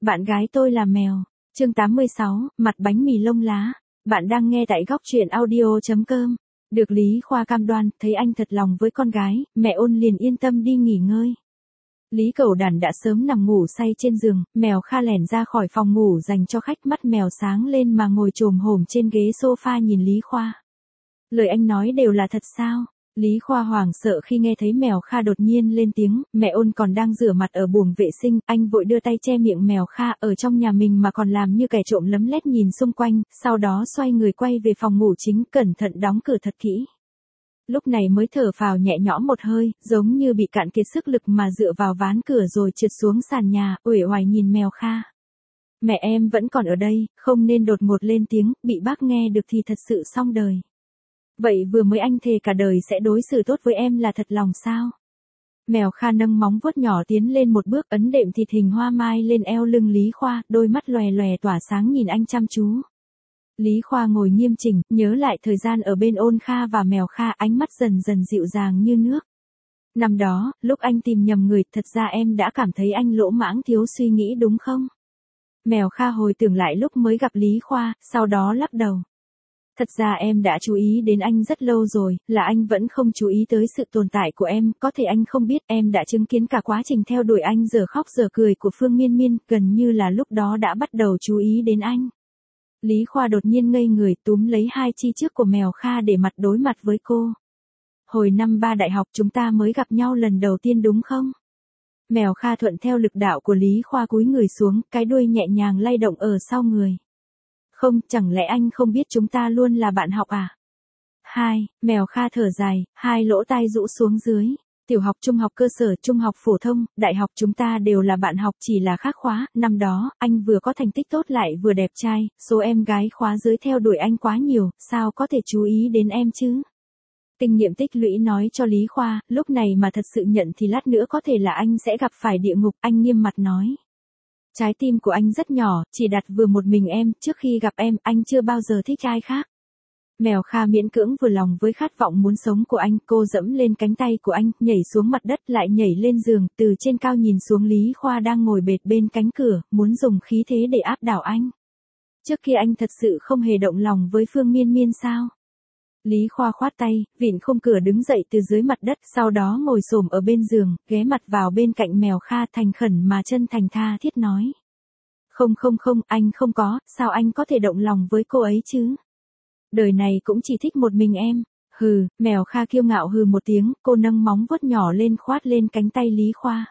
Bạn gái tôi là mèo. Chương 86, mặt bánh mì lông lá. Bạn đang nghe tại góc truyện audio.com. Được Lý Khoa cam đoan, thấy anh thật lòng với con gái, mẹ Ôn liền yên tâm đi nghỉ ngơi. Lý Cẩu Đản đã sớm nằm ngủ say trên giường, mèo Kha lẻn ra khỏi phòng ngủ dành cho khách, mắt mèo sáng lên mà ngồi chồm hổm trên ghế sofa nhìn Lý Khoa. Lời anh nói đều là thật sao? Lý Khoa hoảng sợ khi nghe thấy mèo Kha đột nhiên lên tiếng, mẹ Ôn còn đang rửa mặt ở buồng vệ sinh, anh vội đưa tay che miệng mèo Kha, ở trong nhà mình mà còn làm như kẻ trộm lấm lét nhìn xung quanh, sau đó xoay người quay về phòng ngủ chính, cẩn thận đóng cửa thật kỹ. Lúc này mới thở phào nhẹ nhõm một hơi, giống như bị cạn kiệt sức lực mà dựa vào ván cửa rồi trượt xuống sàn nhà, uể oải nhìn mèo Kha. Mẹ em vẫn còn ở đây, không nên đột ngột lên tiếng, bị bác nghe được thì thật sự xong đời. Vậy vừa mới anh thề cả đời sẽ đối xử tốt với em là thật lòng sao? Mèo Kha nâng móng vuốt nhỏ tiến lên một bước, ấn đệm thịt hình hoa mai lên eo lưng Lý Khoa, đôi mắt lòe lòe tỏa sáng nhìn anh chăm chú. Lý Khoa ngồi nghiêm chỉnh, nhớ lại thời gian ở bên Ôn Kha và mèo Kha, ánh mắt dần dần dịu dàng như nước. Năm đó, lúc anh tìm nhầm người, thật ra em đã cảm thấy anh lỗ mãng thiếu suy nghĩ đúng không? Mèo Kha hồi tưởng lại lúc mới gặp Lý Khoa, sau đó lắc đầu. Thật ra em đã chú ý đến anh rất lâu rồi, là anh vẫn không chú ý tới sự tồn tại của em, có thể anh không biết em đã chứng kiến cả quá trình theo đuổi anh giờ khóc giờ cười của Phương Miên Miên, gần như là lúc đó đã bắt đầu chú ý đến anh. Lý Khoa đột nhiên ngây người, túm lấy hai chi trước của mèo Kha để mặt đối mặt với cô. Hồi năm 3 đại học chúng ta mới gặp nhau lần đầu tiên đúng không? Mèo Kha thuận theo lực đạo của Lý Khoa cúi người xuống, cái đuôi nhẹ nhàng lay động ở sau người. Không, chẳng lẽ anh không biết chúng ta luôn là bạn học à? Mèo Kha thở dài, hai lỗ tai rũ xuống dưới. Tiểu học, trung học cơ sở, trung học phổ thông, đại học chúng ta đều là bạn học, chỉ là khác khóa. Năm đó, anh vừa có thành tích tốt lại vừa đẹp trai, số em gái khóa dưới theo đuổi anh quá nhiều, sao có thể chú ý đến em chứ? Kinh nghiệm tích lũy nói cho Lý Khoa, lúc này mà thật sự nhận thì lát nữa có thể là anh sẽ gặp phải địa ngục, anh nghiêm mặt nói. Trái tim của anh rất nhỏ, chỉ đặt vừa một mình em, trước khi gặp em, anh chưa bao giờ thích ai khác. Mèo Kha miễn cưỡng vừa lòng với khát vọng muốn sống của anh, cô dẫm lên cánh tay của anh, nhảy xuống mặt đất lại nhảy lên giường, từ trên cao nhìn xuống Lý Khoa đang ngồi bệt bên cánh cửa, muốn dùng khí thế để áp đảo anh. Trước kia anh thật sự không hề động lòng với Phương Miên Miên sao? Lý Khoa khoát tay, vịn khung cửa đứng dậy từ dưới mặt đất, sau đó ngồi xổm ở bên giường, ghé mặt vào bên cạnh mèo Kha, thành khẩn mà chân thành tha thiết nói. Không, anh không có, sao anh có thể động lòng với cô ấy chứ? Đời này cũng chỉ thích một mình em. Hừ, mèo Kha kiêu ngạo hừ một tiếng, cô nâng móng vuốt nhỏ lên khoát lên cánh tay Lý Khoa.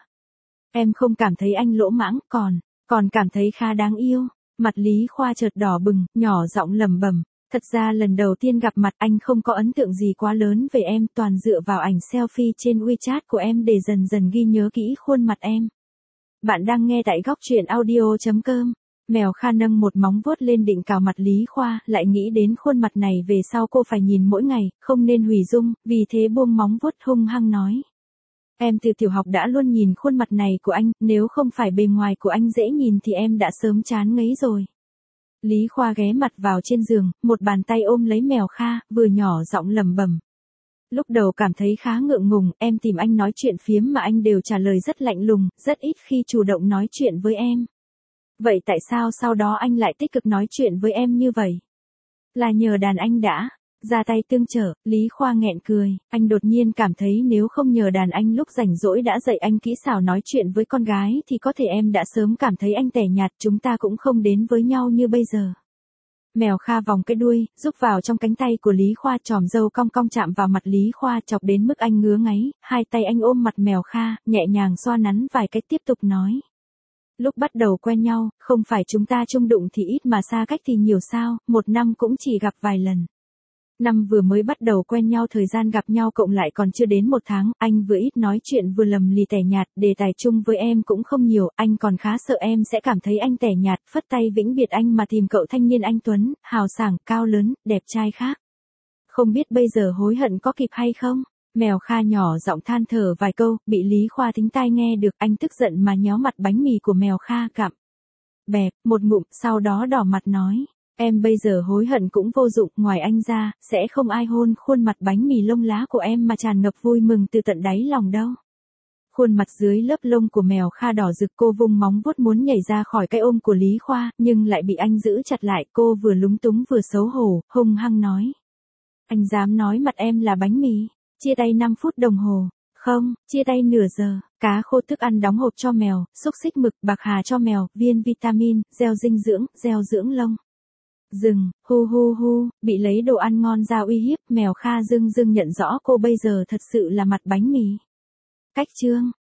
Em không cảm thấy anh lỗ mãng, còn cảm thấy Kha đáng yêu. Mặt Lý Khoa chợt đỏ bừng, nhỏ giọng lẩm bẩm. Thật ra lần đầu tiên gặp mặt anh không có ấn tượng gì quá lớn về em, toàn dựa vào ảnh selfie trên WeChat của em để dần dần ghi nhớ kỹ khuôn mặt em. Bạn đang nghe tại góc truyện audio.com. Mèo Kha nâng một móng vuốt lên định cào mặt Lý Khoa, lại nghĩ đến khuôn mặt này về sau cô phải nhìn mỗi ngày, không nên hủy dung, vì thế buông móng vuốt hung hăng nói. Em từ tiểu học đã luôn nhìn khuôn mặt này của anh, nếu không phải bề ngoài của anh dễ nhìn thì em đã sớm chán ngấy rồi. Lý Khoa ghé mặt vào trên giường, một bàn tay ôm lấy mèo Kha, vừa nhỏ giọng lẩm bẩm. Lúc đầu cảm thấy khá ngượng ngùng, em tìm anh nói chuyện phiếm mà anh đều trả lời rất lạnh lùng, rất ít khi chủ động nói chuyện với em. Vậy tại sao sau đó anh lại tích cực nói chuyện với em như vậy? Là nhờ đàn anh đã ra tay tương trợ, Lý Khoa nghẹn cười, anh đột nhiên cảm thấy nếu không nhờ đàn anh lúc rảnh rỗi đã dạy anh kỹ xảo nói chuyện với con gái thì có thể em đã sớm cảm thấy anh tẻ nhạt, chúng ta cũng không đến với nhau như bây giờ. Mèo Kha vòng cái đuôi, rúc vào trong cánh tay của Lý Khoa, chòm râu cong cong chạm vào mặt Lý Khoa chọc đến mức anh ngứa ngáy, hai tay anh ôm mặt mèo Kha, nhẹ nhàng xoa nắn vài cái tiếp tục nói. Lúc bắt đầu quen nhau, không phải chúng ta chung đụng thì ít mà xa cách thì nhiều sao, một năm cũng chỉ gặp vài lần. Năm vừa mới bắt đầu quen nhau thời gian gặp nhau cộng lại còn chưa đến một tháng, anh vừa ít nói chuyện vừa lầm lì tẻ nhạt, đề tài chung với em cũng không nhiều, anh còn khá sợ em sẽ cảm thấy anh tẻ nhạt, phất tay vĩnh biệt anh mà tìm cậu thanh niên anh tuấn, hào sảng, cao lớn, đẹp trai khác. Không biết bây giờ hối hận có kịp hay không? Mèo Kha nhỏ giọng than thở vài câu, bị Lý Khoa thính tai nghe được, anh tức giận mà nhéo mặt bánh mì của mèo Kha cặm bẹp một ngụm, sau đó đỏ mặt nói. Em bây giờ hối hận cũng vô dụng, ngoài anh ra, sẽ không ai hôn khuôn mặt bánh mì lông lá của em mà tràn ngập vui mừng từ tận đáy lòng đâu. Khuôn mặt dưới lớp lông của mèo Kha đỏ rực, cô vung móng vuốt muốn nhảy ra khỏi cái ôm của Lý Khoa, nhưng lại bị anh giữ chặt lại, cô vừa lúng túng vừa xấu hổ, hung hăng nói. Anh dám nói mặt em là bánh mì, chia tay 5 phút đồng hồ, không, chia tay nửa giờ, cá khô thức ăn đóng hộp cho mèo, xúc xích mực, bạc hà cho mèo, viên vitamin, gel dinh dưỡng, gel dưỡng lông. Dừng, hu hu hu, bị lấy đồ ăn ngon ra uy hiếp, mèo Kha dưng dưng nhận rõ cô bây giờ thật sự là mặt bánh mì. Cách chương